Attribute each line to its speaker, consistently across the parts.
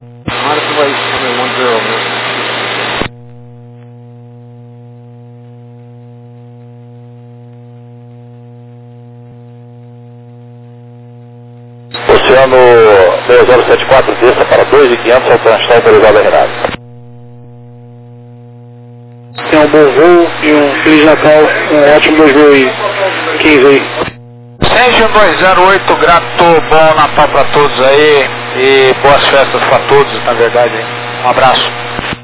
Speaker 1: Mark vai 10.
Speaker 2: Oceano 6074, desça para 2.500, está autorizado a Renato.
Speaker 3: Tenha um bom voo e um Feliz Natal, um ótimo 2015 aí.
Speaker 4: Sérgio 208, grato, bom Natal para todos aí e boas festas para todos, na verdade. Um abraço.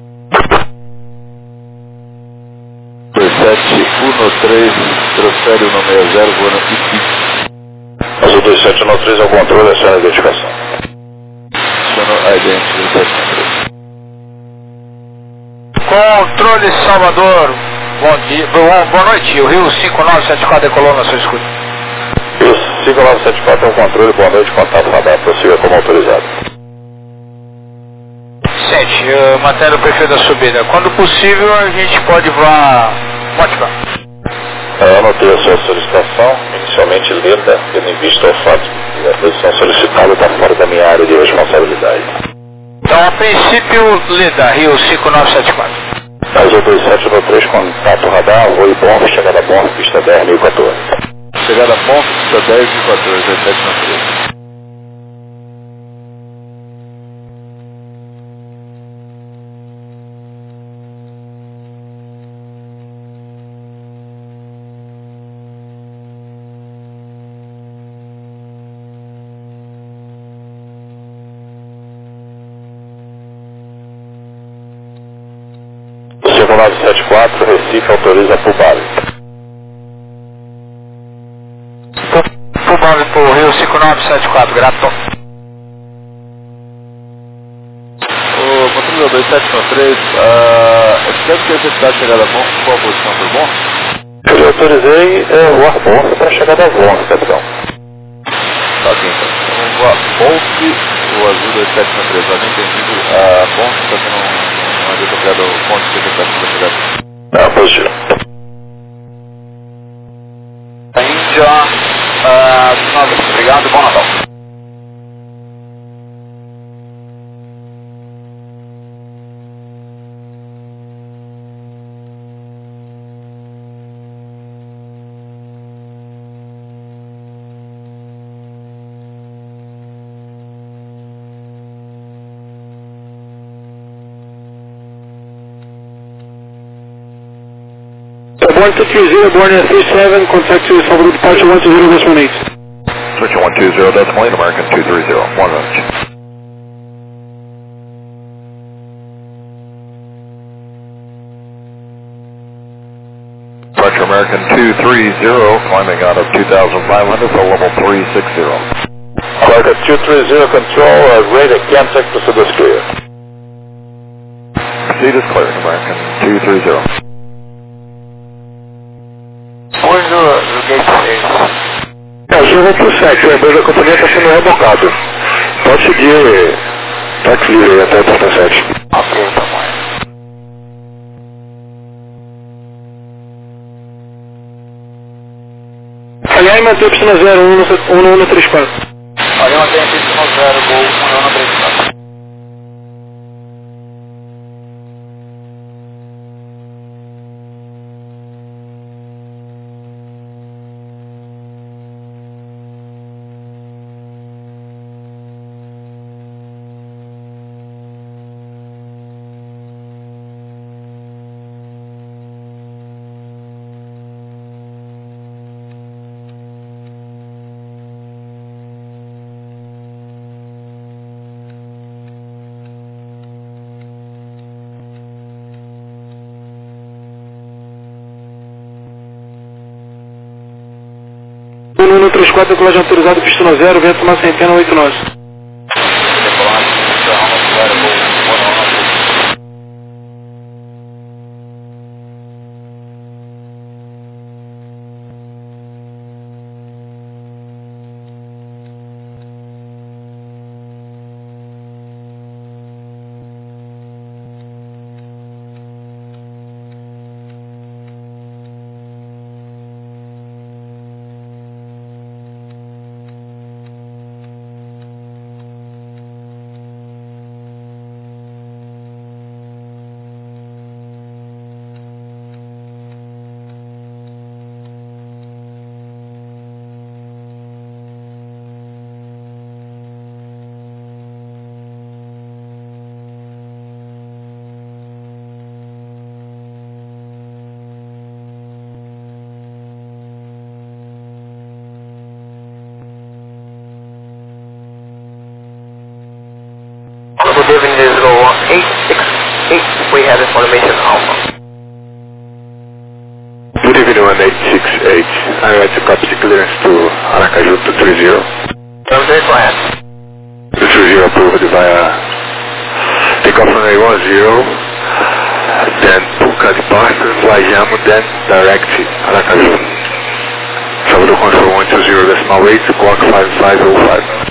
Speaker 2: 2713, transfere o 60, voando aqui. Azul 2713 ao controle, aciona a identificação. Aciona a identificação.
Speaker 4: Controle Salvador, bom dia, boa noite, o Rio 5974 decolou na sua escuta.
Speaker 2: Rio 5974 é o controle, boa noite, contato radar, prossiga como autorizado.
Speaker 4: 7, matéria o perfil da subida, quando possível a gente pode voar, pode voar.
Speaker 2: Eu anotei a sua solicitação, inicialmente lida, tendo em vista o fato de que a posição solicitada está fora da minha área de responsabilidade.
Speaker 4: Então, a princípio, lida, Rio 5974.
Speaker 2: Azul 2713, contato radar, voo bom, chegada bom, pista 10.014. Chegada bom, pista 10.014, 2713. O 5974, Recife, autoriza a Pubali.
Speaker 4: Pubali para o Rio 5974, grato.
Speaker 2: O controle 2713, espero que esse está chegada bom, qual a posição por bom? Eu autorizei o Arbonce para a chegada a Vonce, capitão. Tá aqui então. O Arbonce, o Azul 2713, havia entendido, a Vonce está tendo uma desafiada ao ponto de expectativa da chegada. Ah, positivo.
Speaker 4: Índia, obrigado, bom Natal.
Speaker 3: Born 230, born at 37, contact to Salvador departure 120.18.
Speaker 2: Switch 120.8, American 230, 1 minute. Departure American 230, climbing out of 2,500, so level 360. American 230, control, rate again, check to is clear. Proceed is clear, American 230.
Speaker 4: Hoje no gate 6.
Speaker 2: Azul 27, o lembrete da companhia está sendo rebocado. Pode seguir táxi livre até o 37.
Speaker 4: Ok, tá bom.
Speaker 3: Aliás, manter pista 0134.
Speaker 4: Olha, uma TNT 0, gol 1
Speaker 3: 134, decolagem autorizada, pista 0, vento uma centena 8 nós.
Speaker 5: we have information Alpha.
Speaker 2: Good evening, 1868. I would like to copy the clearance to Aracaju 230.
Speaker 5: Thursday, go ahead.
Speaker 2: 230 approved via takeoff runway 10, then Puka departure, fly Jamo, then direct Aracaju. Salvador Control 120.8, clock 5505.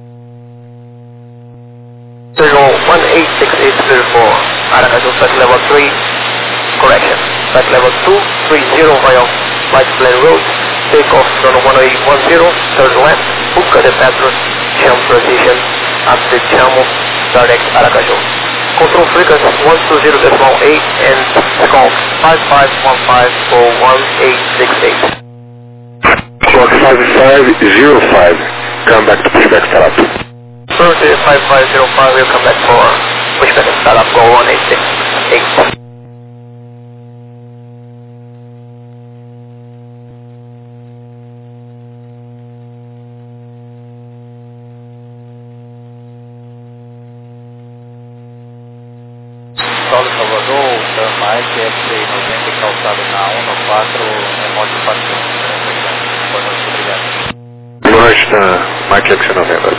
Speaker 5: Signal 186804, Aracaju flight level 3, correction. Flight level 230 via flight plan route, takeoff runway 10, third left, Puka departure, Jamo position, update Jamo, direct Aracaju. Control frequency 120.8 and call 5515 for 1868.
Speaker 2: Clock 5505, come back to pushback startup.
Speaker 5: Thursday 5505 will come back for pushback startup, go 1868.
Speaker 4: Saulo Salvador, Mike, FC90, calçado na 194, remote partiu. Boa noite, obrigado.
Speaker 2: Boa noite, Mike FC90.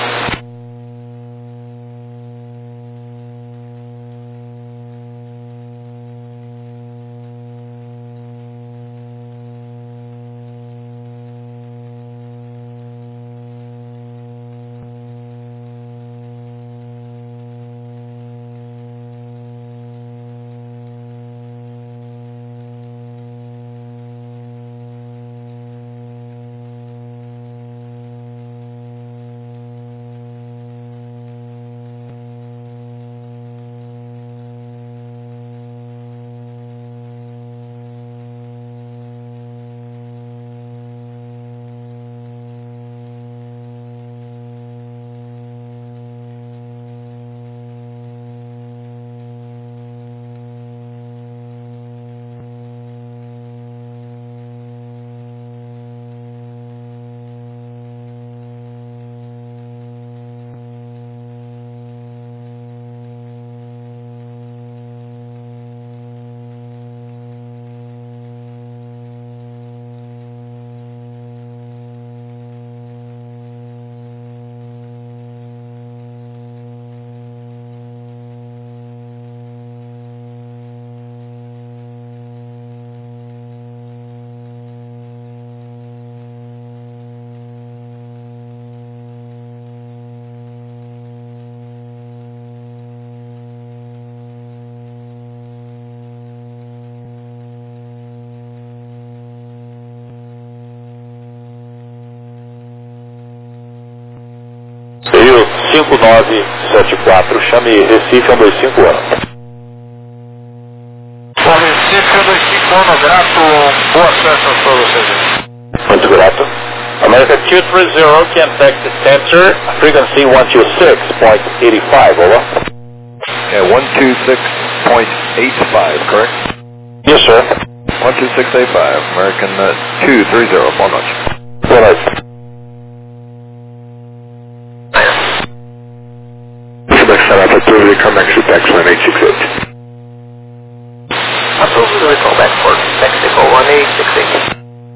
Speaker 6: Rio 5974, chame Recife 125
Speaker 4: Bom, Recife 125, grato, boas festas para vocês.
Speaker 6: Muito grato. America 230, can take the center, frequency 126.85, over.
Speaker 1: Yeah, 126.85, correct?
Speaker 6: Yes, sir.
Speaker 1: 12685, American 230, boa noite.
Speaker 6: Boa noite.
Speaker 2: Pushback startup approved, come back to taxi 1868.
Speaker 5: Approved, we call back for Mexico 1868.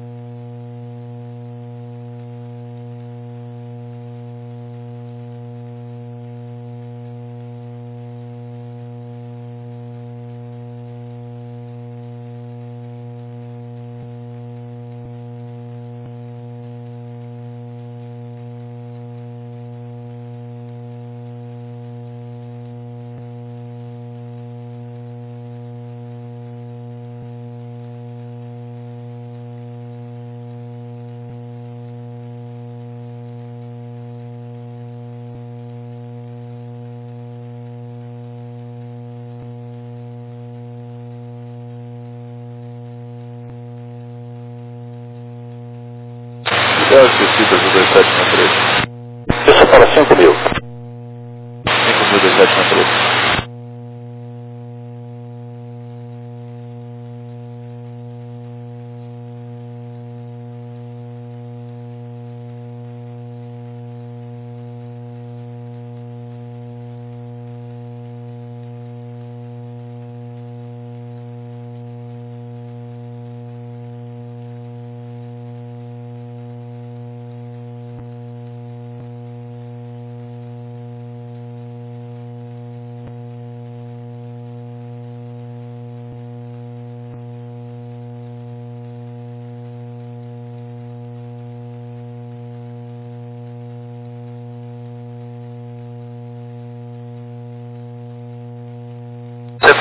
Speaker 1: Eu esqueci do 2763.
Speaker 6: Isso para 5.000.
Speaker 1: 5.2763.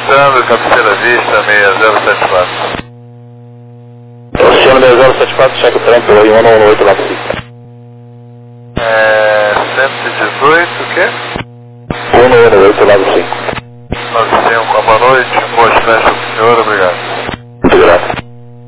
Speaker 1: registrando, cabeceira vista, 6074.
Speaker 6: Oceano 6074, cheque o trem pelo 118 lá do 5.
Speaker 1: 118, o quê?
Speaker 6: 118 lá do 5.
Speaker 1: 95, boa noite, boa festa pro senhor, obrigado.
Speaker 6: Muito grato.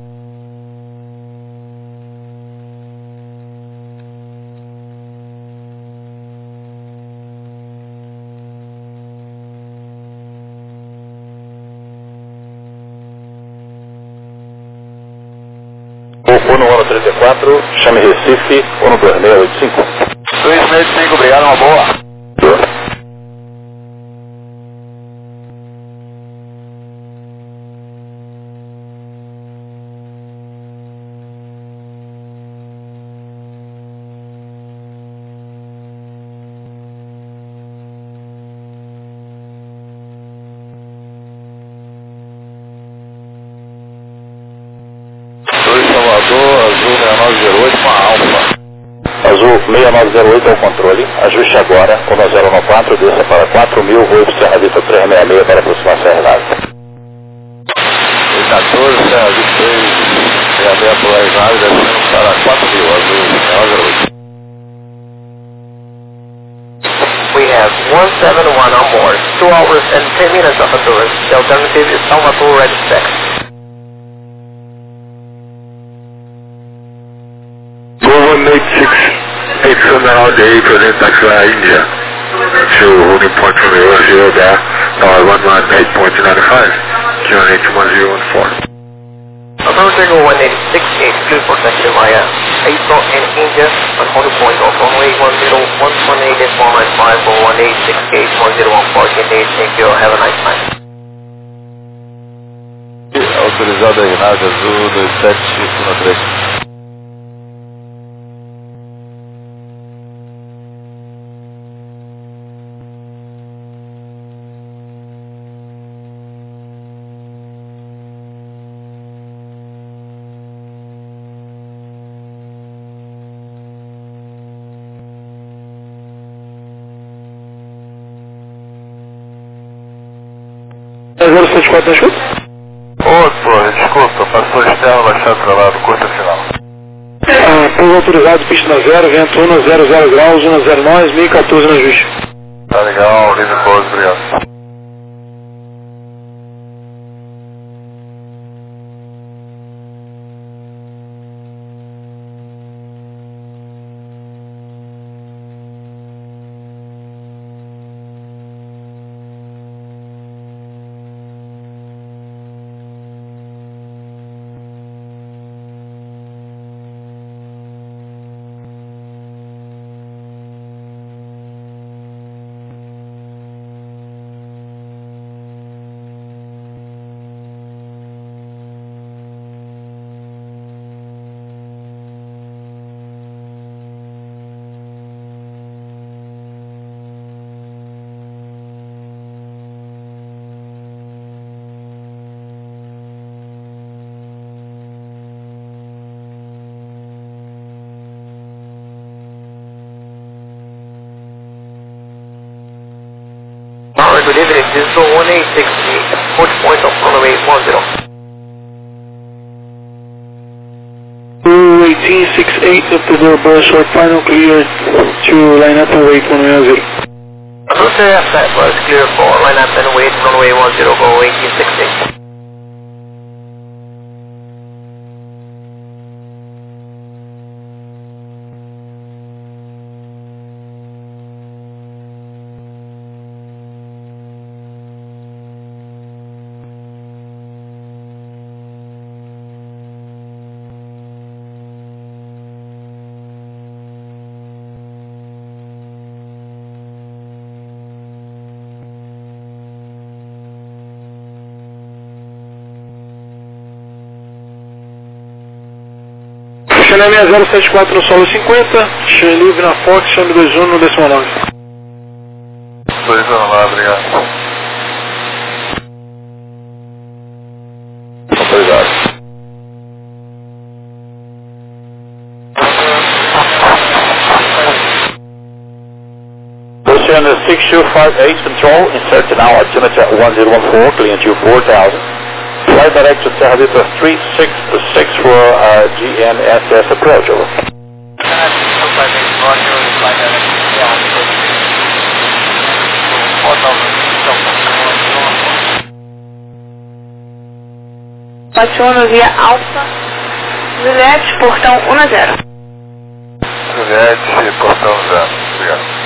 Speaker 6: O no ano 34, chame Recife, o no 2685.
Speaker 4: 2685, obrigado, uma boa.
Speaker 1: Azul 6908 com a Alfa.
Speaker 6: Azul 6908 é o controle. Ajuste agora, 1094, desça para 4000, voo para Serra Vista 366 para aproximar Serra Nave.
Speaker 1: 14, Serra Vista 3, e a meia polarizada descendo para 4000, Azul 6908.
Speaker 5: We have 171 on board, 2 hours and 10 minutes of endurance. The alternative is Salvador Red 6.
Speaker 2: Now day present taxiway India to holding point from 00 there, power 118.95, QNH 1014.
Speaker 5: Approaching 186.8, clear for taxi via April and India on holding point of runway 10.118.495 for 1868.1014, thank you, have a nice time.
Speaker 1: Autorizado aí, nave azul 2713.
Speaker 3: na chuta?
Speaker 1: Desculpa, passou externo, baixado para lá do curta final.
Speaker 3: Pouso autorizado, pista na 0, vento 1 a 00 graus, 1 a 0 nós, 1014 na ajuste.
Speaker 1: Tá legal, livre pouso, obrigado.
Speaker 5: Good evening, this is 1868, approach point of runway 10.
Speaker 3: 1868 up to the bus short final clear to line up and wait runway 10.
Speaker 5: Roger, flight was clear for line up and wait runway 10, go 1868.
Speaker 3: Chame 6074 no solo 50, chame livre na Fox, chame 21 no 19.
Speaker 1: 21 lá, obrigado. Obrigado.
Speaker 6: Oceano 6258 control, insert now altimeter 1014, clean to 4000. Flight direct to Serra Vista 3626 for GNSS approach, over.
Speaker 7: Patrono via Alfa, Juliette, portão 10.
Speaker 2: Juliette, portão 0. Obrigado.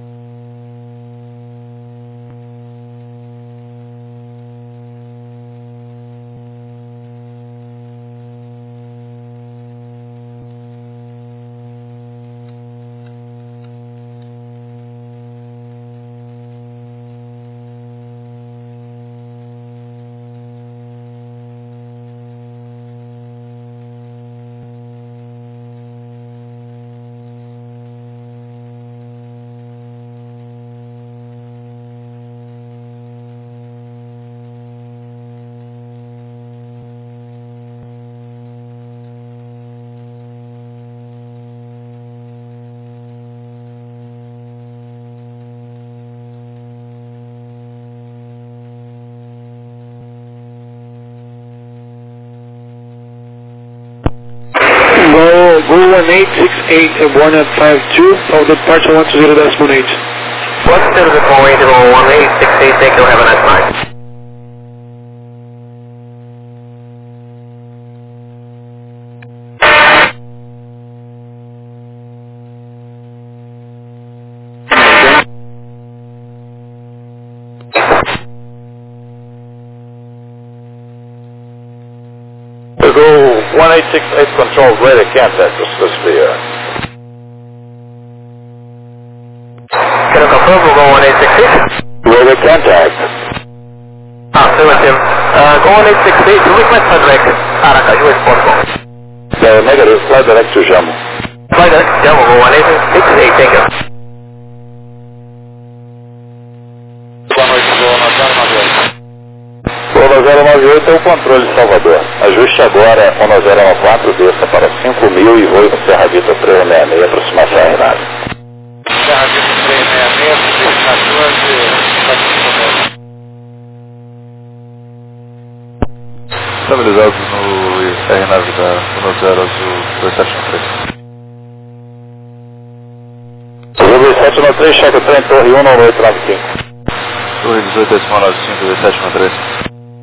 Speaker 3: Go 1868 and born at 52 of departure 120.8.
Speaker 5: 120.1868, thank you, have a nice night.
Speaker 6: Go 1868 control, ready, contact, discuss the
Speaker 5: Can I confirm, we'll go 1868?
Speaker 6: ready, contact.
Speaker 5: Affirmative. Go 1868, request flight direct, Araka, US Portable.
Speaker 6: Negative, flight direct to Jamo.
Speaker 5: Flight direct, Jamo, go 1868, thank you.
Speaker 2: Boa noite, voo na 098.
Speaker 6: Voo 098 é o controle Salvador. Ajuste agora 1014, desça para 5.000 e voe com Serra Vista 366, aproximação à Renata.
Speaker 2: Serra Vista 366, 14, estabilizado no R9 da 10 Azul 2793.
Speaker 6: Azul 2793, checa o trem, torre 1, 9895.
Speaker 2: Torre 18.95, 2793.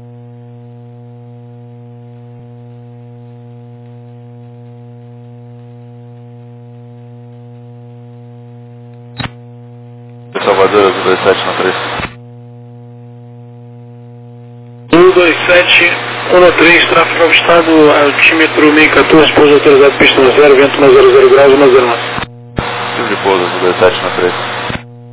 Speaker 2: Salvador, Azul 2793.
Speaker 3: 12713, tráfego avistado, altímetro 1014, pouso autorizado, pista 0, vento 100 graus, 109.
Speaker 2: Tipo de pouso, Azul 2793.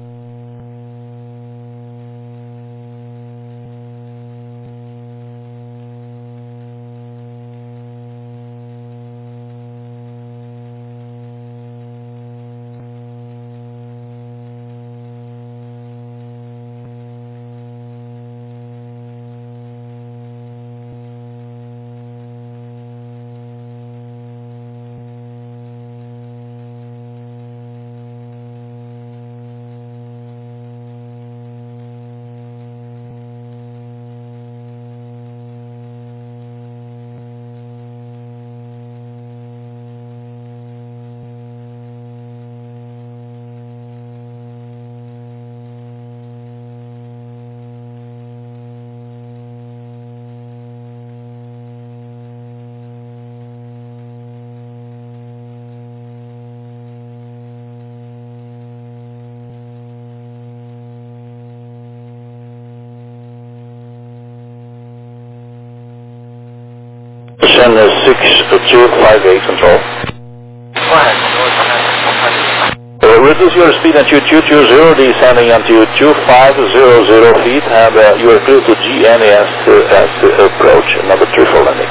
Speaker 6: Send 6258 control.
Speaker 2: Go ahead.
Speaker 6: Reduce your speed until 220, descending until 2500 feet, and you are clear to GNSS approach, number 3 for landing.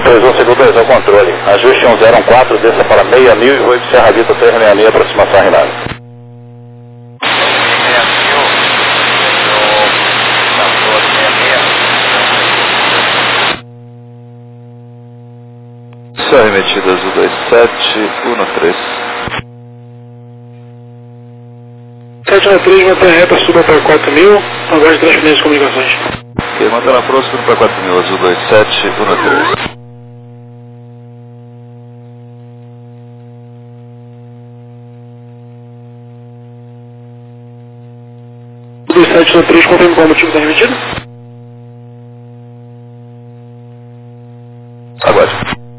Speaker 6: 3152 ao controle. Ajuste 104, desça para 6.000 e vou para Serra Vita 366, aproximação Rinaldo.
Speaker 2: 6.000, só remetida azul 2713.
Speaker 3: 793, mantém reta, suba para 4.000, aguarde transferência de comunicações.
Speaker 2: Ok, mantendo a próxima para 4.000, azul 2713.
Speaker 3: 2793, confirme qual o motivo da remetida?
Speaker 2: Aguarde.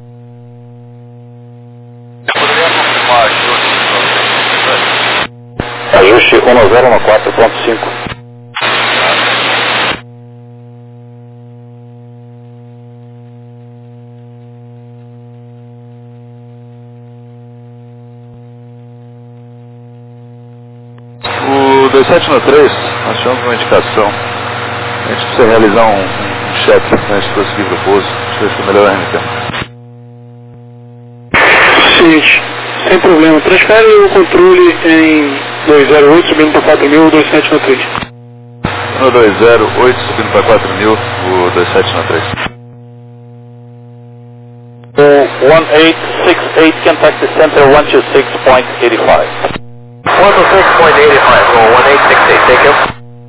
Speaker 6: Ajuste 1014.5.
Speaker 2: O 2713, nós tivemos uma indicação. A gente precisa realizar um cheque antes de prosseguir para o pouso. Deixa eu ver se é melhor a RMT.
Speaker 3: Seguinte, sem problema. Transfere o controle em 208, subindo para 4.000, 2793.
Speaker 2: No 208, subindo para 4.000, o 2713.
Speaker 6: 1868 Kentucky Center 126.85.
Speaker 5: 126.85, roll 1868, take you.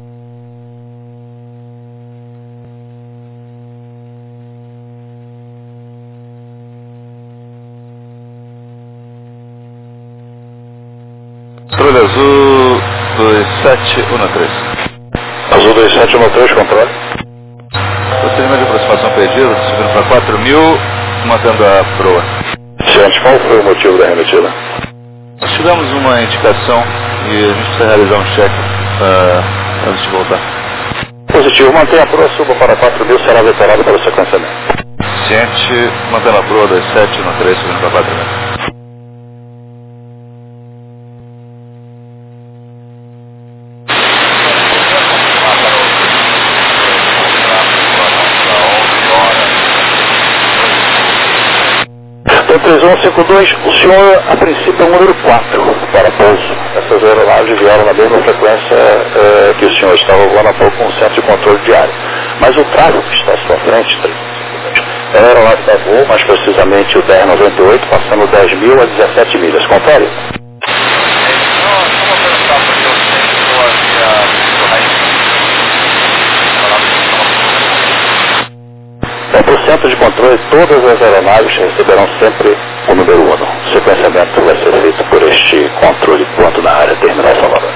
Speaker 2: Controle azul 2713.
Speaker 6: Azul 2713, controle.
Speaker 2: Procedimento de aproximação pedido, subindo para 4.000, mantendo a proa.
Speaker 6: Ciente, qual foi o motivo da remetida?
Speaker 2: Nós tivemos uma indicação e a gente precisa realizar um cheque antes de voltar.
Speaker 6: Positivo, mantenha a proa, suba para 4.000, será vetorado para o sequenciamento.
Speaker 2: Ciente, mantendo a proa 2713, subindo para 4.000.
Speaker 6: Então, 3152, o senhor, a princípio, é o número 4 para pouso. Essas aeronaves vieram na mesma frequência que o senhor estava voando há pouco com o centro de controle diário. Mas o tráfego que está à sua frente, 3152, é a aeronave da voo, mais precisamente o 1098, passando 10.000 a 17 milhas. Confere? Para o centro de controle, todas as aeronaves receberão sempre o número 1. O sequenciamento vai ser feito por este controle ponto na área terminal Salvador.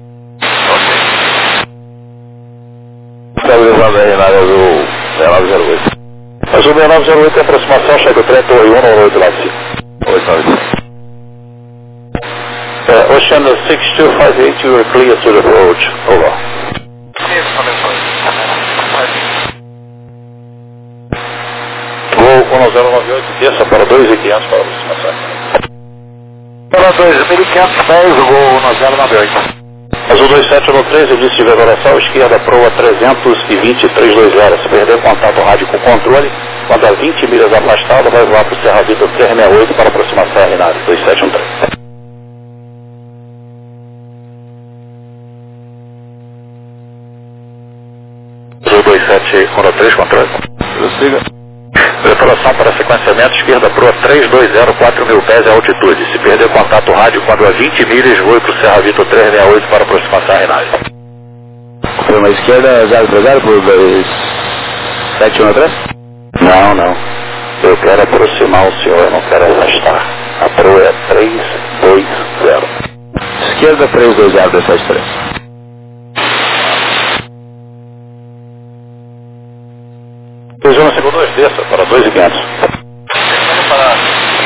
Speaker 6: Estabilizado aí na área do 0908. Mas o 0908 é aproximação, chega o 31 lá de cima. 895. Ocean 6258, you are clear to the approach. Over. Voo 1098, desça para 2.500 para aproximação.
Speaker 4: Para 2.500 pés, o voo 1098.
Speaker 6: Azul 2713, início de vetorização, esquerda proa 320-320. Se perder contato rádio com controle, quando a 20 milhas afastada, vai voar para o Serra Vita 368 para aproximação RNAV 2713. Azul 2713, controle.
Speaker 2: Prossiga.
Speaker 6: Preparação para sequenciamento, esquerda proa 320, 4.000 pés de altitude. Se perder contato rádio, quando a 20 milhas, voe para o Serra Vita 368 para aproximação RNAV.
Speaker 2: Confirma a esquerda 030 por 2713?
Speaker 6: Não. Eu quero aproximar o senhor, eu não quero afastar. A proa é 320.
Speaker 2: Esquerda 320, 273.
Speaker 6: Presumo segundo 2, desça para 2.500.
Speaker 5: Para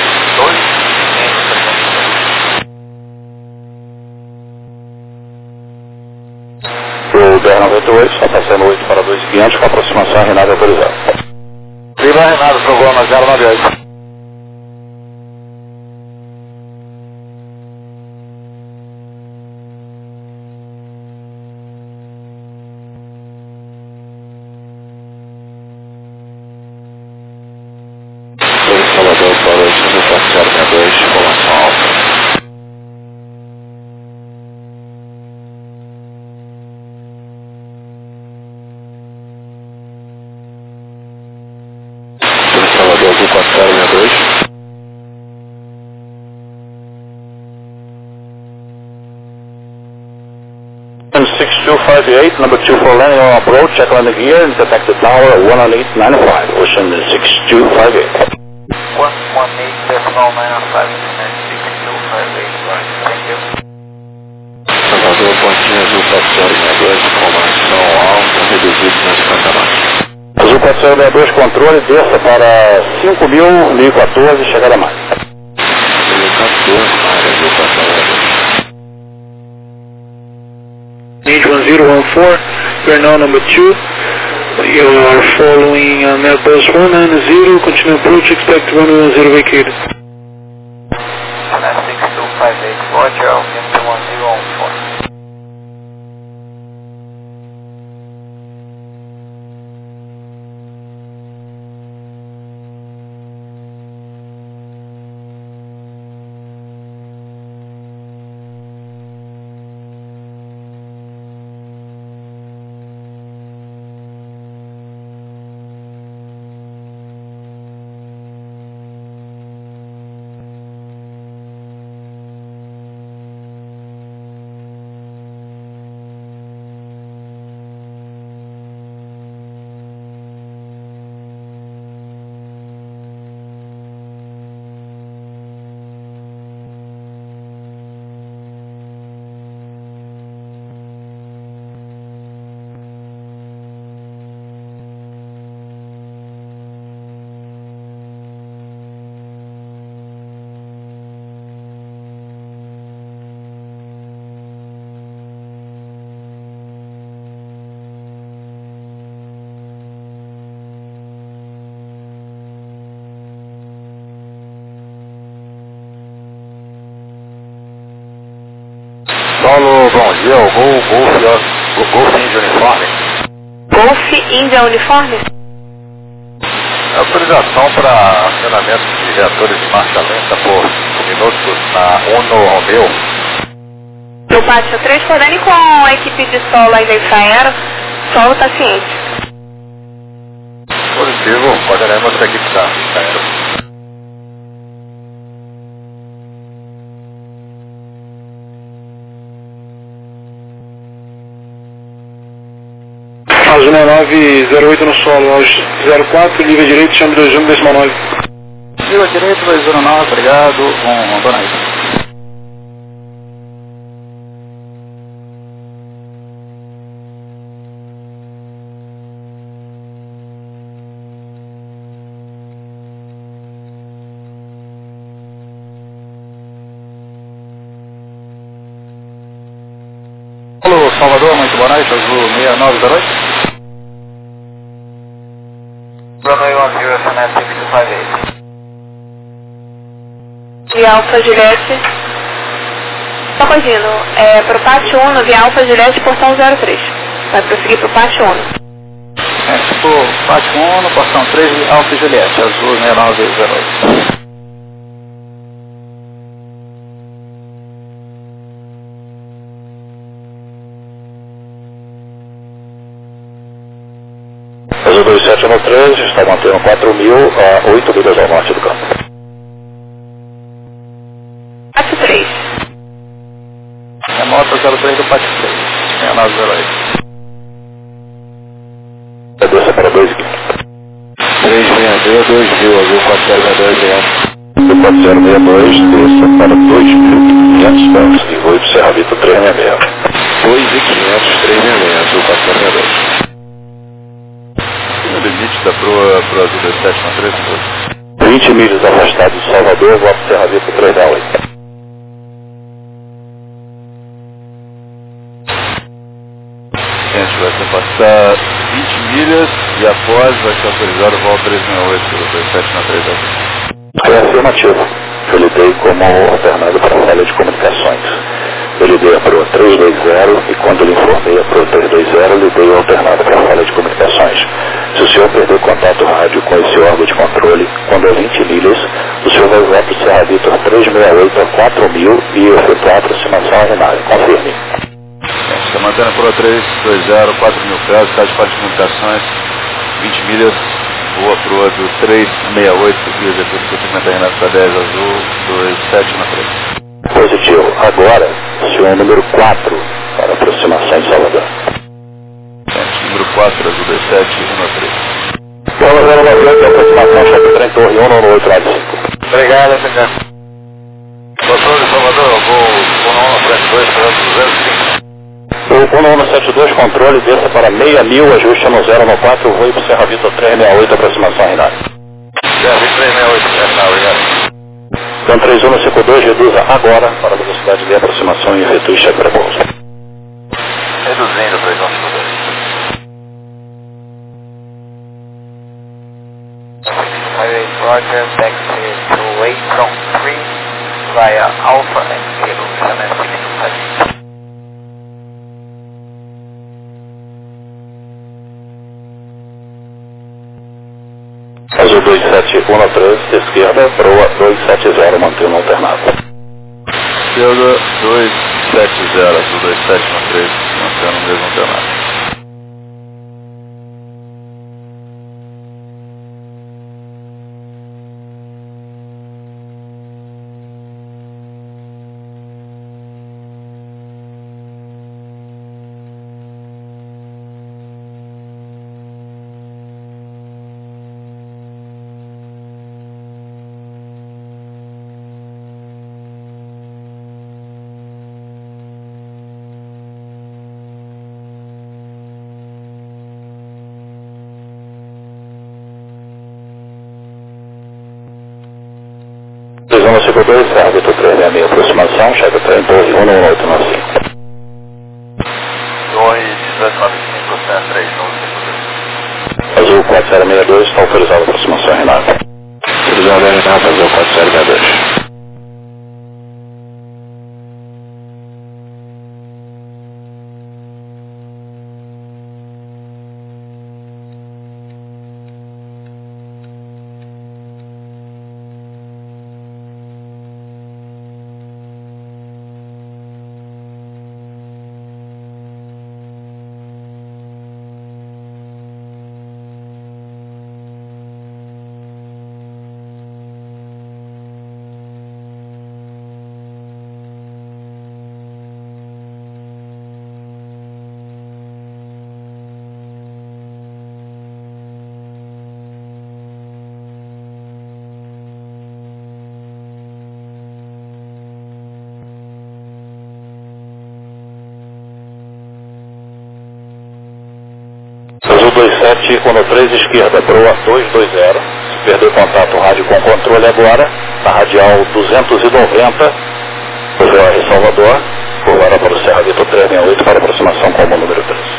Speaker 5: 2.500.
Speaker 6: O 1098 está passando 8 para 2.500 com aproximação RNAV autorizada.
Speaker 4: Viva Renato, programa 098.
Speaker 1: Azul 4062.
Speaker 6: 6258, number 24 landing on approach, check landing gear and detect the tower 11895, Ocean 6258.
Speaker 5: 118.995, 6258, right, thank you.
Speaker 1: Salvador, pontinho Azul 4062, informação alta, reduzido na 50 marcas.
Speaker 6: Azul 4062, controle, desça para 5.014, chegada a mais.
Speaker 1: 1014, área Azul 4062.
Speaker 3: Range 1014, you're now number 2. You are following Airbus 190, continue approach, expect runway 10 vacated.
Speaker 5: 6258, Roger, into 1014.
Speaker 1: Solo, bom dia, o Golf Índia Uniforme.
Speaker 7: Golf Índia Uniforme?
Speaker 1: Autorização para acionamento de reatores de marcha lenta por 5 minutos na Uno Romeo.
Speaker 7: No pátio 3, coordene com a equipe de solo aí da Infraero. Solo tá ciente.
Speaker 1: Positivo, coordenamos com a equipe da Infraero.
Speaker 3: Azul 908 no solo, aos 04, liga direito, chame 21, decimal 9.
Speaker 2: Liga direito, 209, obrigado, com Dona Ida. Alô, Salvador, muito boa noite, Azul 6908.
Speaker 5: Runway 10, FNS 6258.
Speaker 7: Via Alfa Juliette. Só corrigindo, pro pátio 1, via Alfa Juliette, portão 03. Vai prosseguir pro pátio 1.
Speaker 2: Pro pátio 1, no portão 3, Alfa Juliette, Azul 6908.
Speaker 6: Azul 2713, está mantendo 4.000 a 8 milhas ao norte do campo.
Speaker 7: Pátio 3.
Speaker 2: Remota 03 do pátio 3, 6908.
Speaker 6: Desça para 2,5.
Speaker 1: 362, 2000, Azul 4062,
Speaker 6: Do 4062, desça para 2.500 metros e voo de Serra Vita 366.
Speaker 1: 2.500, 366, Azul 4062. O limite da proa pro Azul 2713,
Speaker 6: 20 milhas afastado de Salvador, voto Serra Vita 368.
Speaker 1: Gente, vai ser passar 20 milhas e após vai ser autorizado o voo 368 pelo 2713 Azul.
Speaker 6: É afirmativo. Eu lidei como alternado para a falha de comunicações. Eu lidei a proa 320 e quando lhe informei a proa 320, lidei o alternado para a falha de comunicações. Se o senhor perder contato rádio com esse órgão de controle, quando é 20 milhas, o senhor vai voar para o Serra Vitor 368 a 4.000 e efetuar a aproximação ordinária. Confirme.
Speaker 1: Está mantendo a proa 320, 4.000 pés, está de falha de comunicações, 20 milhas, voa proa do 368 e executa o procedimento RNAV 10 azul 2793.
Speaker 6: Positivo. Agora, senhor número 4 para aproximação de Salvador.
Speaker 1: Número 4, azul 2713.
Speaker 6: Bola 098, aproximação, chefe trem torre 198 lado 5.
Speaker 2: Obrigado, senhor. Controle de Salvador, eu vou 1172 para 205.
Speaker 6: O 1172, controle, desça para 6.000, ajuste no 094, voo para Serra Vitor 368, aproximação RNAV.
Speaker 2: Serra Vitor 368, RNAV, obrigado.
Speaker 6: Então 3152, reduza agora para a velocidade de aproximação e efetue cheque para pouso.
Speaker 2: Reduzindo 3152. Highway Roger, taxi to 813 via Alpha and Kilo 765.
Speaker 6: Azul 2713, esquerda, proa 270, mantendo alternado.
Speaker 1: Esquerda 270, azul 2713, mantendo o mesmo alternado.
Speaker 6: Visão 52, Serra Vitor 366, aproximação, chefe trem torre 11895.
Speaker 2: Torre 1895, Serra 392.
Speaker 6: Azul 4062, está autorizada a aproximação RNAV. Autorizada a RNAV, Azul 4062. Azul 2713, esquerda, proa 220. Se perder contato rádio com controle agora, na radial 290, o VR Salvador, voará para o Serra Vitor 368 para aproximação com o número 3.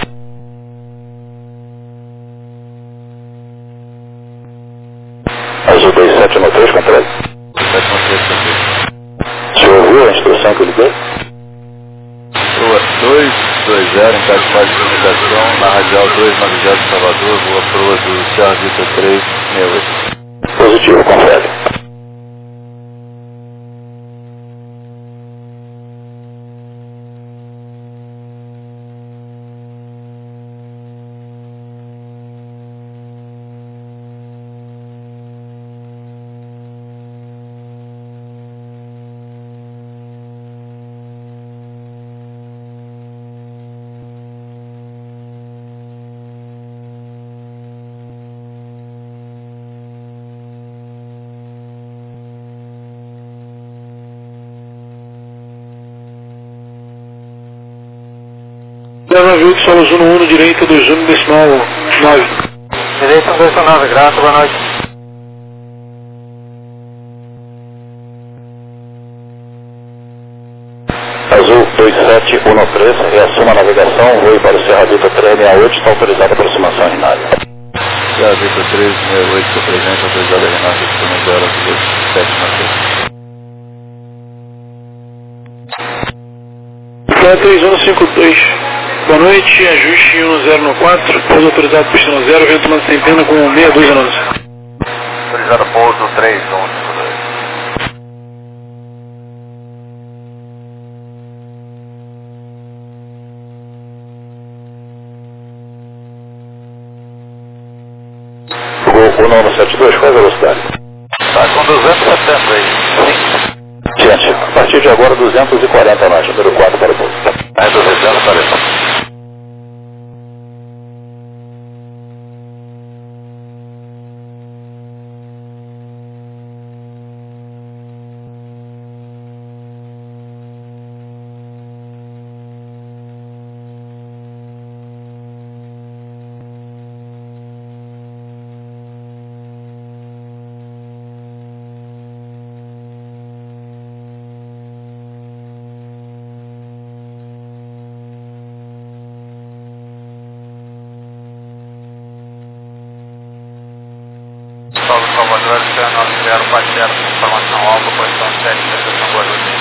Speaker 6: Azul 2713, controle.
Speaker 1: 2713,
Speaker 6: O senhor ouviu a instrução que eu lhe dei?
Speaker 1: proa 220, em caso de fase de comunicação, na radial 290 de Salvador, voa proa do Serra Vitor 368.
Speaker 6: Positivo, confere.
Speaker 3: Leva 8, solo Zuno 1, direita 2 Zuno decimal 9.
Speaker 2: Direita 209, graças, boa noite.
Speaker 6: Azul 2713, reassuma a navegação, voe para o Serra Vitor 368, está autorizada a aproximação RNAV.
Speaker 1: Serra Vitor 368, seu presente, autorizado a RNAV, no 02793.
Speaker 3: Flight 3152. Boa noite, ajuste 1094, pouso autorizado para Pistão 0, vento tomando centena com 6211.
Speaker 2: Autorizado pouso 3152.
Speaker 6: O 1972, qual é a velocidade?
Speaker 1: Está com 270 aí.
Speaker 6: Gente, a partir de agora 240 mais, número 4 para o pouso.
Speaker 1: É 240.
Speaker 4: Salvador, 9040, informação alta, posição 7, estação Guarulhos.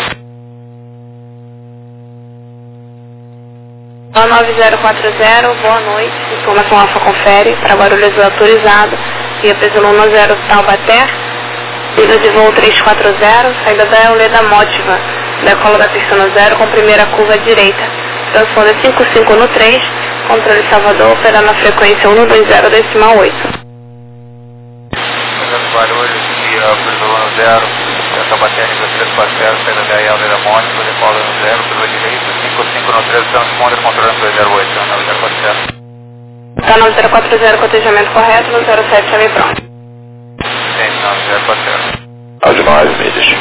Speaker 7: 9040, boa noite, informação alfa confere, para Guarulhos autorizado, via peso 10 Taubaté, vida de voo 340, saída da Euleda Mótiva, decola da pista 0 com primeira curva à direita, transponder 55 no 3, controle Salvador, operando na frequência 120,8.
Speaker 4: Guarulhos, via Pesolano 0, Taubaté, 340, saída da Euleda Mótiva, decola no 0, curva à direita, 55 no 3, transponder, controle 208, 9040.
Speaker 7: Tá 9040, cotejamento correto, no 07, chave pronto.
Speaker 4: Sim, 9040.
Speaker 6: Áudio 9 milhas.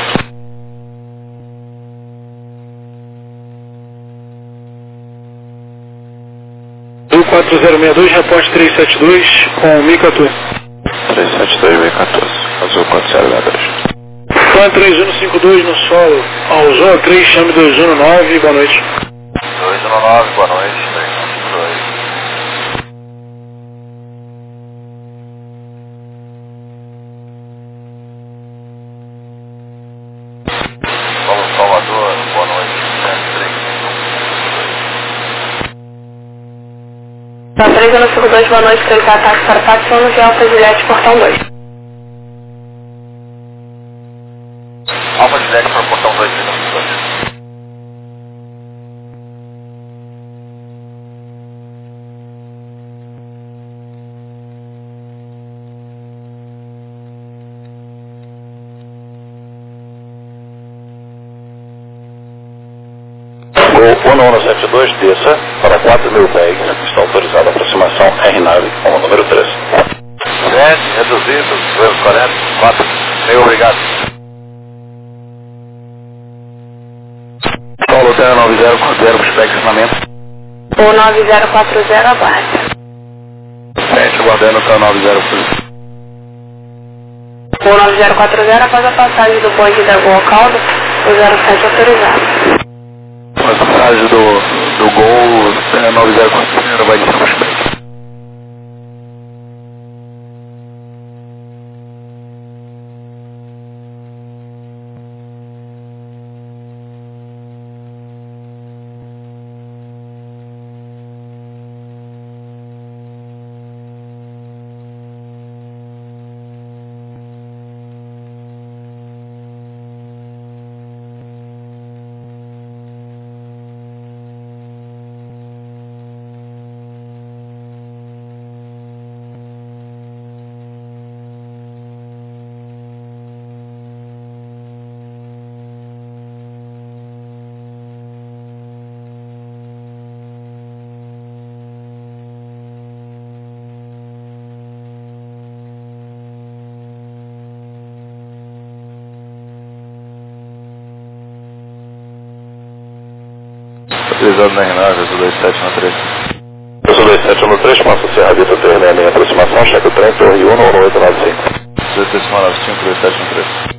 Speaker 3: Do 4062, reporte 372 com 1014.
Speaker 6: 372 1014, azul 4062.
Speaker 3: Plan 3152 no solo, ao Zona 3, chame 219, boa noite.
Speaker 1: 219, boa noite, 312. Vamos Salvador, boa noite, 335.
Speaker 7: Tá 3152, boa noite, clicar ataque para Pátio 1, via Alfa Juliette, portão 2.
Speaker 1: Alfa Juliette para o portão 2, 352.
Speaker 6: Gol 1172, desça para 4.000 pés, está autorizada a aproximação R9 com o número 13.
Speaker 1: 7, reduzido, 240, 4, meio obrigado. Paulo Terra 9040, estacionamento.
Speaker 7: O 9040, aguarde.
Speaker 1: 7, guardando para 9040.
Speaker 7: O 9040, após a passagem do bonde da Gol Caldo, o 07 autorizado.
Speaker 1: A passagem do Gol 9040 vai de São Spec. Utilizado na Renave, azul 2713.
Speaker 6: Azul 2713, passa Serra Vita, termina a minha aproximação, checa o trem, torre 1, 1895.
Speaker 1: 295, 2713.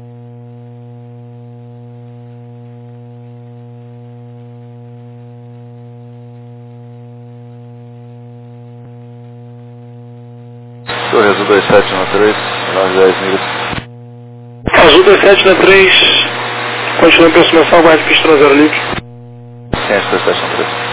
Speaker 1: Torre azul 2713, 910 milhas.
Speaker 3: Azul 2793, continua em aproximação, aguarde pista 0 livre.
Speaker 1: Ciência 2713.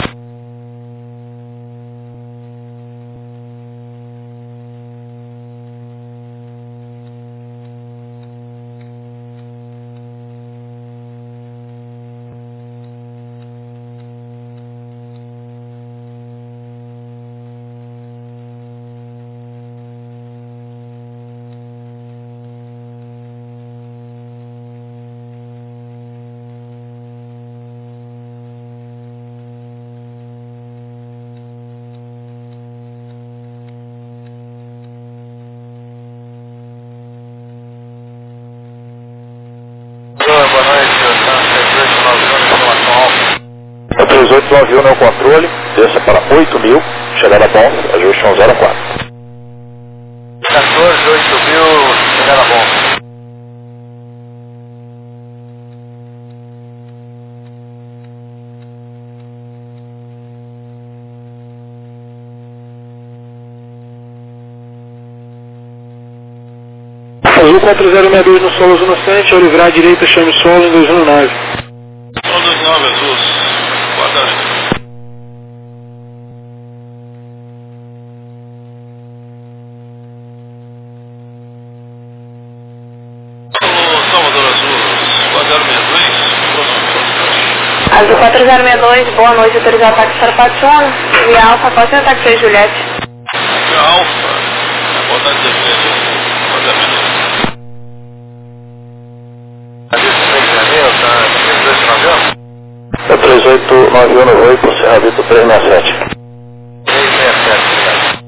Speaker 6: 91 no controle, desça para 8.000, chegada bom, ajuste 104.
Speaker 2: 14, 8.000, chegada bom.
Speaker 3: Azul 4062 no solo inocente, ao livrar à direita, chame solo em 219.
Speaker 8: Solo 29, Azul, guarda. Salvador Azul, 4062,
Speaker 7: Azul 4062, boa noite, autorizar ataque para Pationa. E Alfa, pode ser ataque 6, Juliette.
Speaker 8: Alfa, boa tarde, Defesa, guarda.
Speaker 6: É 3891 no voo por Serra Vitor 367.
Speaker 2: 367, obrigado.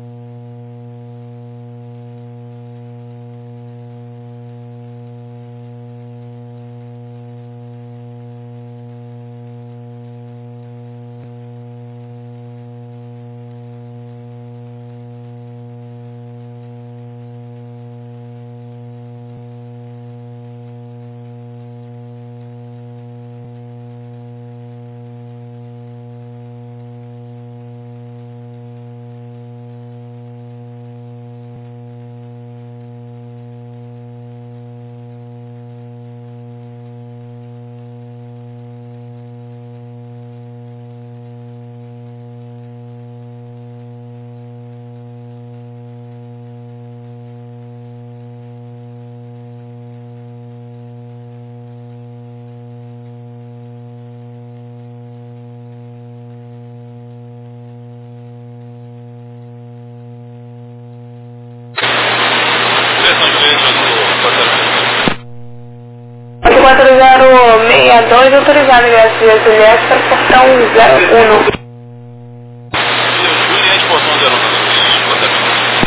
Speaker 7: Azul 4062, autorizado via Juliette para o portão 01.
Speaker 8: Juliette, portão 01, Azul,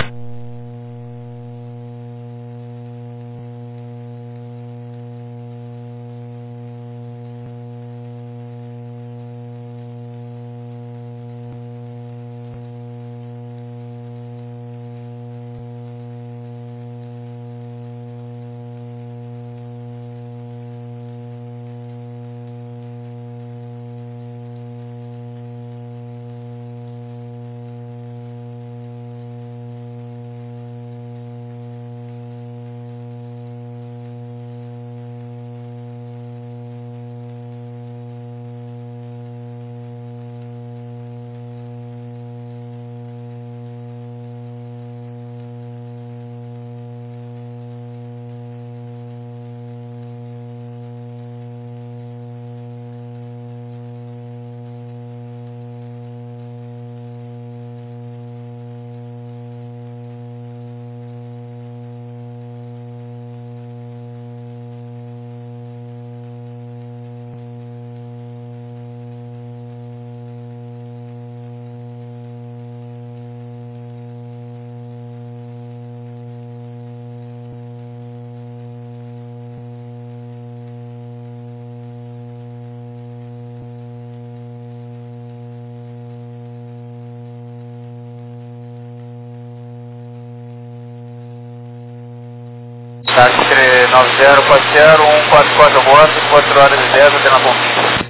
Speaker 8: Táxi 39040, 144 moto, 4 horas e 10 até na Bonfim.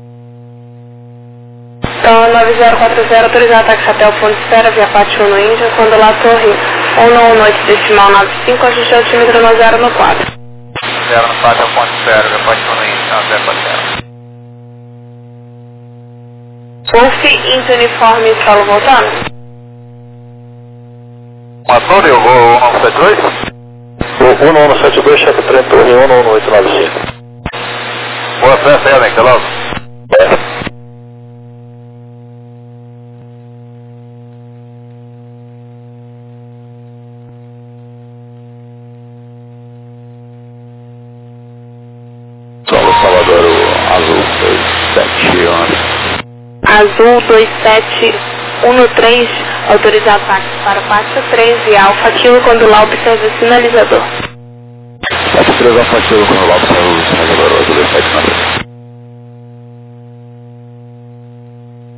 Speaker 7: Então, 9040, autorizar ataque até o ponto de espera via Pátio no Índia, quando lá torre 1 noite decimal 95, ajuste altímetro no 0 no 4.
Speaker 2: 0 no 4 é o ponto de espera via Pátio no Índia, 040.
Speaker 7: Wolf, Inter uniforme, solo voltando.
Speaker 2: Matou, eu vou 1972?
Speaker 6: O 1172, chefe 31 no 1895.
Speaker 2: Boa festa aí, Alex, logo.
Speaker 6: Solo Salvador, o Azul 271.
Speaker 7: Azul 2713, autorizar ataque para Pátio 3 e Alfa Kilo quando lá observa o sinalizador.
Speaker 6: Pátio 3 Alfa Kilo quando lá observa o sinalizador, Azul 271.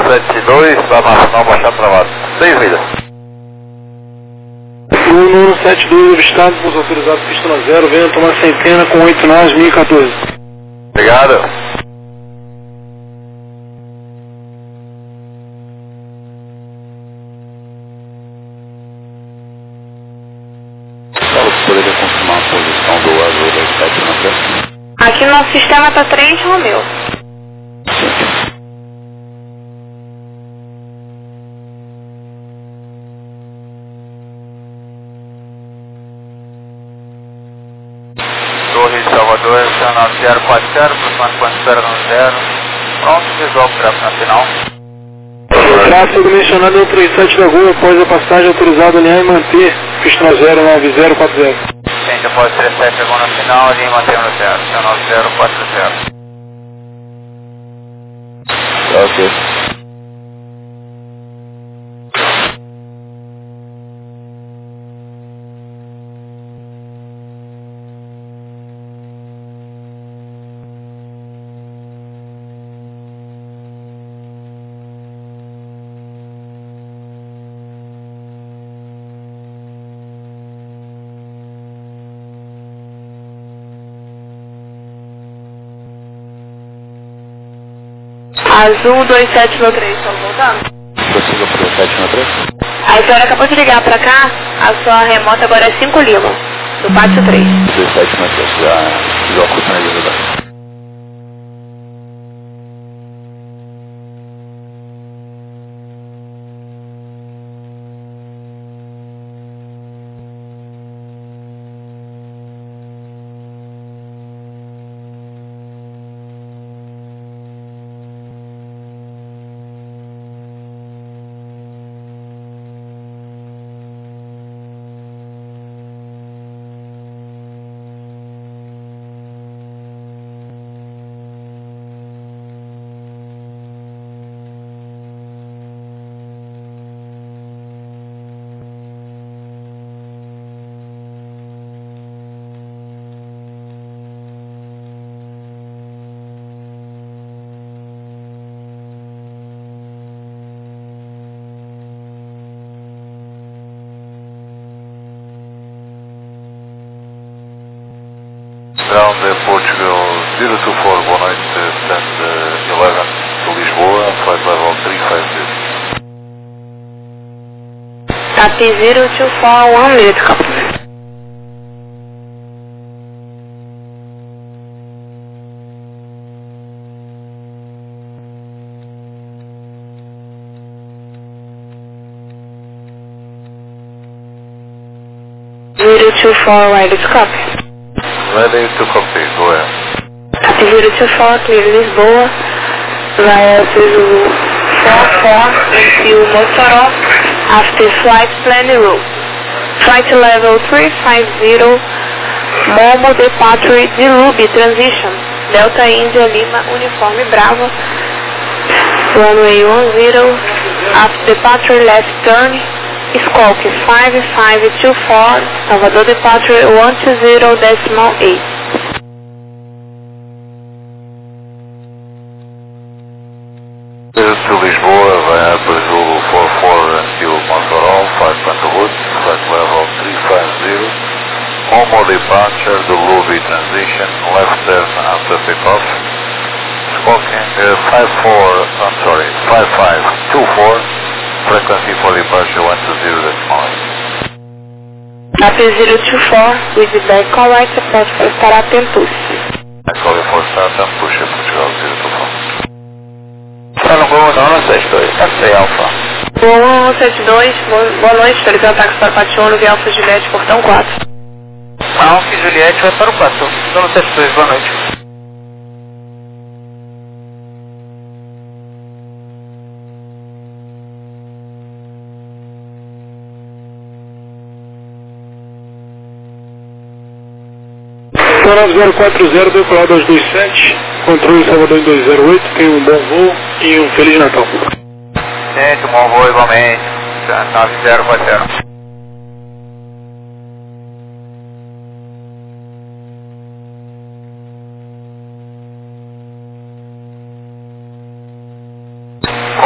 Speaker 2: 172, está nacional baixado travado. 6 milhas.
Speaker 3: 1172 avistado, pouso autorizado, pista 0, venha tomar centena com 8 nós, 1014.
Speaker 2: Obrigado.
Speaker 1: Só poderia confirmar a posição do Azul 2793?
Speaker 7: Aqui no nosso sistema tá 3 Romeu.
Speaker 8: Torre de Salvador, 9040, aproximando quando espera no 0. Pronto, resolve o tráfego nacional.
Speaker 3: Tráfego mencionado no 37 da rua, após a passagem autorizado alinhar e manter, pista 09040.
Speaker 8: Gente, após 37 chegou no final, ali mantém no 0, 9040.
Speaker 1: Tá ok.
Speaker 7: Azul 2793, estão voltando?
Speaker 1: Prossiga para o 793?
Speaker 7: A senhora acabou de ligar pra cá, a sua remota agora é 5 Lima, do pátio 3.
Speaker 1: 1793, já ocupa na liberdade.
Speaker 2: Ground Portugal 024, boa noite, stand 11 to Lisboa, flight level 350.
Speaker 7: Copy 024, 1 minute, copy. Zero 24, right, copy.
Speaker 2: Ready to copy, go ahead.
Speaker 7: Copy 024, clear Lisboa, via 044 into Mossoró, after flight plan route. Flight level 350, Momo departure de Ruby, transition, Delta India Lima, uniforme Bravo, runway 10, after departure left turn, Squawk 5524, Salvador departure 120.8.
Speaker 2: To Lisboa via Brazil 44 until Mossoró, 5 Panta Route, flight level 350. Momo departure, the Ruby transition, left turn after takeoff. Squawking 5524, frequency for departure 120.8.
Speaker 7: Copy 024, with the back call right support for estar atentos.
Speaker 2: I call you for start and push it Portugal 024.
Speaker 8: Tá no Gol 172, tá sei, Alfa.
Speaker 7: Gol 172, boa noite, realizando táxi para Pátio 1, Via Alfa Juliette, portão 4.
Speaker 8: Alfa e Juliette vai para o 4, 172, boa noite.
Speaker 3: Sonora 040, decolado aos 27, controle Salvador em 208, tenha um bom voo e um Feliz Natal.
Speaker 8: Gente, um bom voo igualmente, 9040.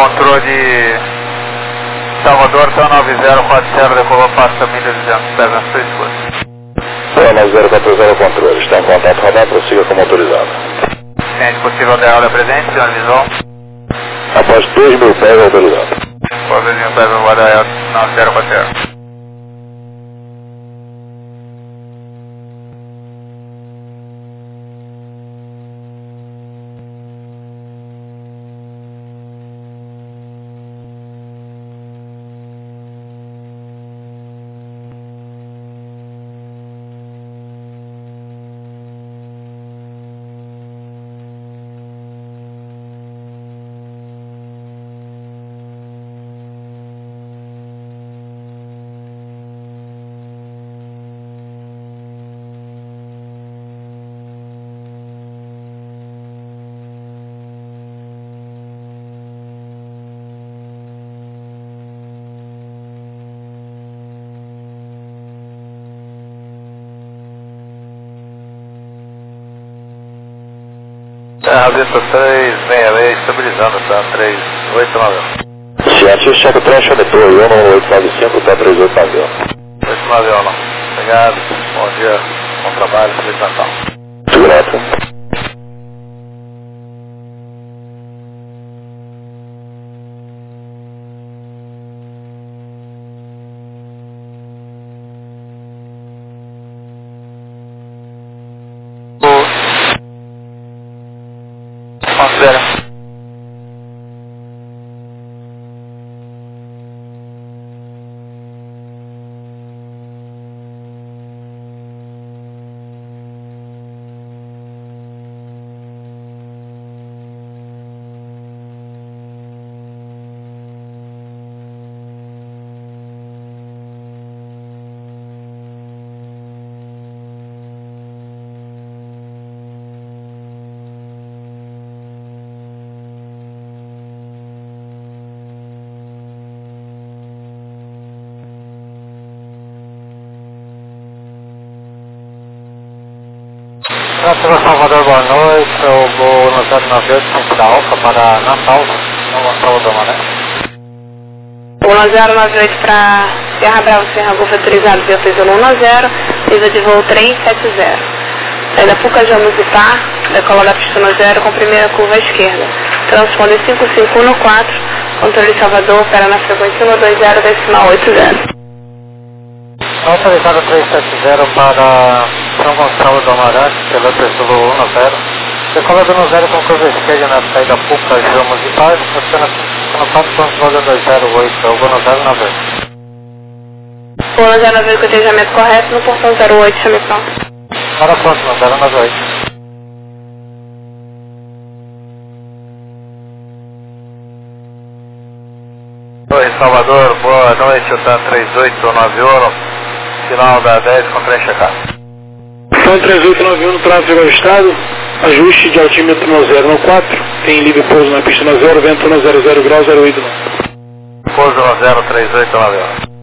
Speaker 8: Controle Salvador, São 9040, decolou passa milha 200, pés na sua escuta.
Speaker 6: São 9040 controle, está em contato radar, prossiga como autorizado.
Speaker 8: Ciente possível da aula presente, senhor Visão?
Speaker 6: Após 2.000 pés autorizado.
Speaker 8: Após 2.000 pés, eu vou dar 9040.
Speaker 1: Avista 366, estabilizando, tá? 389.
Speaker 6: Ciente, cheque trecho, metrô 1895, tá 3890.
Speaker 1: 891. Obrigado, bom dia, bom trabalho, feliz Natal.
Speaker 6: Muito grato.
Speaker 8: Considera.
Speaker 5: Próxima Salvador, boa noite. Eu vou no 098 sentido Alfa para Natal, Nova Salvador, Maré.
Speaker 7: O 1098 para Serra Brava, Serra Golfo autorizado via Peugeot 10, pisa de voo 370. Saída Pucajá Musipar, decola da pista 0 com primeira curva à esquerda. Transponder 5514, controle Salvador, opera na frequência 120 decimal 80.
Speaker 5: Autorizado 370 para São Gonçalo do Amarante, pela Peugeot 10. Decolado no 0 com curva esquerda na saída Pucajá Musipar, apenas 54 controle 208, eu vou no 090.
Speaker 7: O 1098 com atendimento correto no portão 08, Chamecão.
Speaker 5: Para a próxima, 098.
Speaker 1: Oi, Salvador, boa noite, OTAN 3891, final da 10 com trem checado.
Speaker 3: Então 3891 no tráfego ajustado, ajuste de altímetro no 014, tem livre pouso na pista no 0, vento no 00 graus 08 não.
Speaker 1: Pouso no 03891.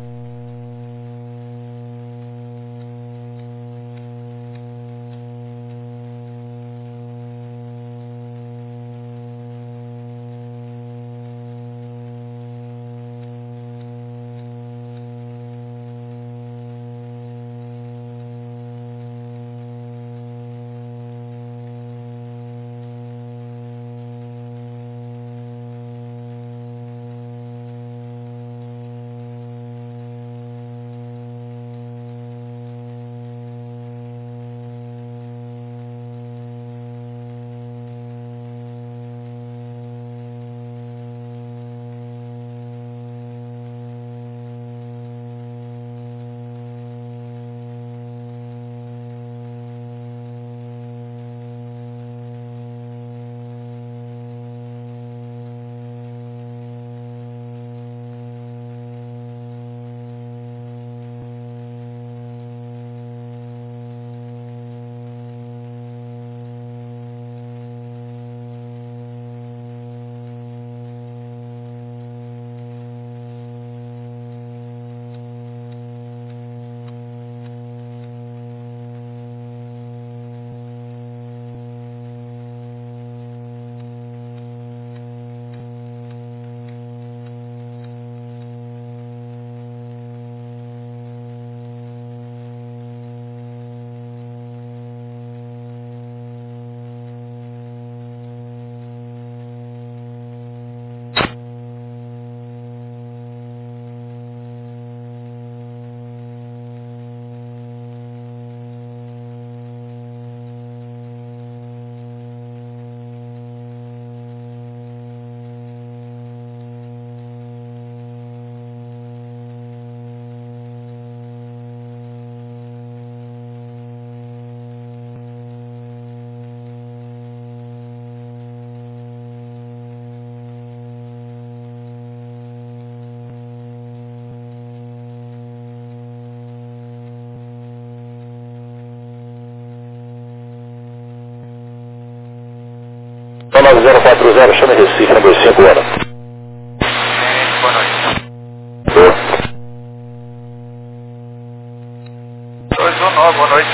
Speaker 6: 9040, chama Recife, no 25 ano.
Speaker 4: Boa noite.
Speaker 6: Boa.
Speaker 4: 219, boa noite.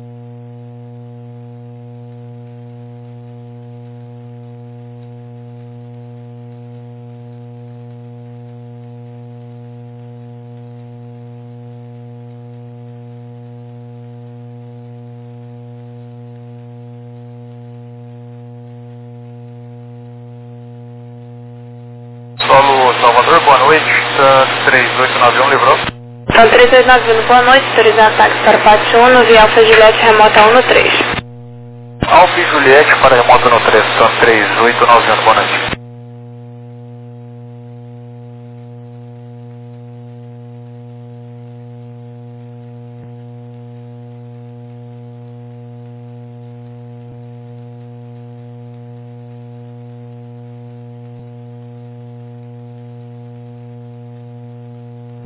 Speaker 4: Solo Salvador, boa noite. 3891, livrou.
Speaker 7: Então 3891, boa noite, autorizar ataque para Pátio 1, via Alfa Juliette remota 1 no 3.
Speaker 4: Alfa e Juliette para remota no 3, então 3891, boa noite.